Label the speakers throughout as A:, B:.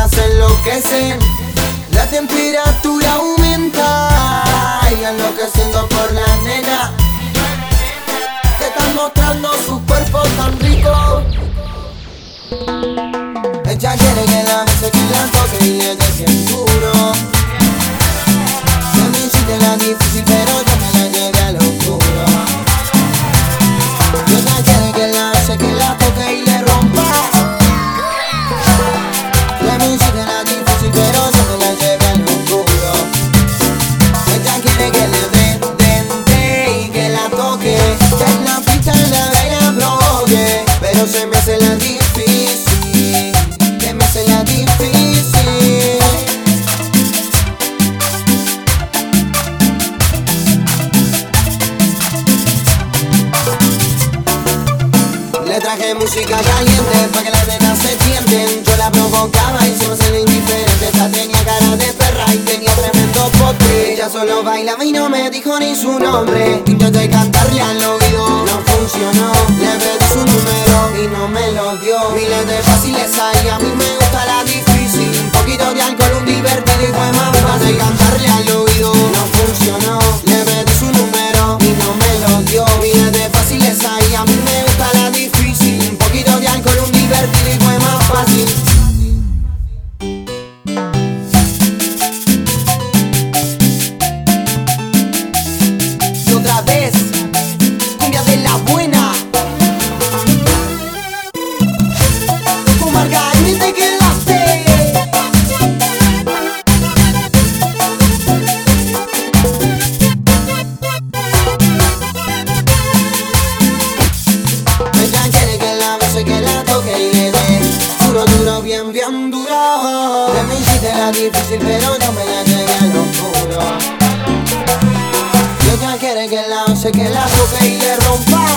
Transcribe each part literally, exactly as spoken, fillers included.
A: nenas enloquecen, la temperatura aumenta y enloqueciendo por las nenas que están mostrando su cuerpo tan rico. Ella quiere que la bese, que la toque y le dé bien duro. Se me hiciste la difícil pero yo me la llevé a lo oscuro. Ella quiere que la bese, que la toque y le rompa. Se me hiciste la difícil pero yo me la llevé a lo oscuro. Ella quiere que le dé, den, den y que la toque, que en la pista la vea provoque, pero se me hace la difícil. La difícil. Le traje música caliente pa' que las nenas se tienten. Yo la provocaba y se me hacía indiferente. Esta tenía cara de perra y tenía tremendo potre. Ella solo bailaba y no me dijo ni su nombre. Intenté cantarle al oído, no funcionó. Le pedí su número y no me lo dio. Miles de fáciles hay, a mí me gusta la difícil. Un poquito de alcohol, un divertido y fue más fácil cantarle al oído. No funcionó, le pedí su número y no me lo dio. Miles de fáciles hay, a mí me gusta la difícil. Un poquito de alcohol, un divertido y fue más fácil. Y otra vez, cumbia de la buena. Con Margarita que la sé. Ella quiere que la bese, que la toque y le dé duro, duro, bien, bien duro. Te me hiciste la difícil pero yo me la llevé a lo oscuro. Y ella quiere que la bese, que la toque y le rompa.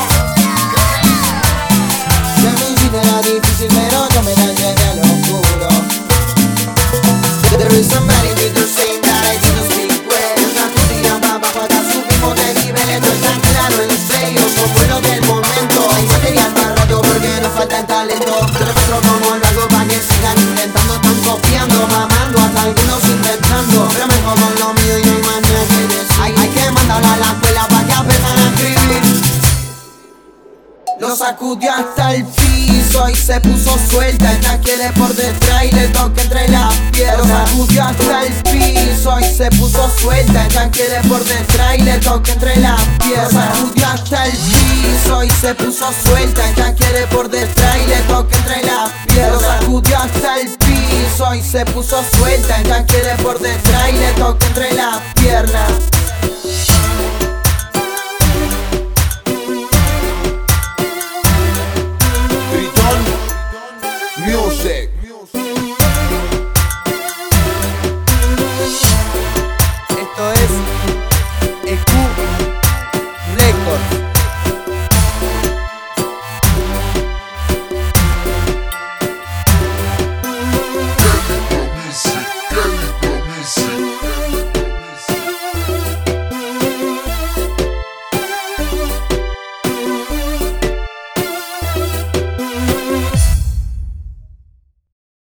A: Te me hiciste la difícil pero yo me la llevé a lo oscuro. There is somebody with the same that I didn't speak with. Una tutía va bajo hasta subimos de nivel. Esto es tan claro, en serio, somos lo del momento. Hay material para rato porque nos falta el talento. Yo lo muestro como algo pa' que sigan intentando. Están copiando, mamando, hasta algunos inventando. Pero me como lo mío y no hay más nada que decir. Hay, hay que mandarla a la escuela pa' que aprendan a escribir. Lo sacudió hasta el piso y se puso suelta. Ella quiere por detrás y le toca entre las piernas. Lo sacudió hasta el piso y se puso suelta. Ella quiere por detrás y le toca entre las piernas. Lo sacudió hasta el piso y se puso suelta. Ella quiere por detrás y le toca entre las piernas. Lo sacudió hasta el piso y se puso suelta. Ella quiere por detrás y le toca entre las piernas.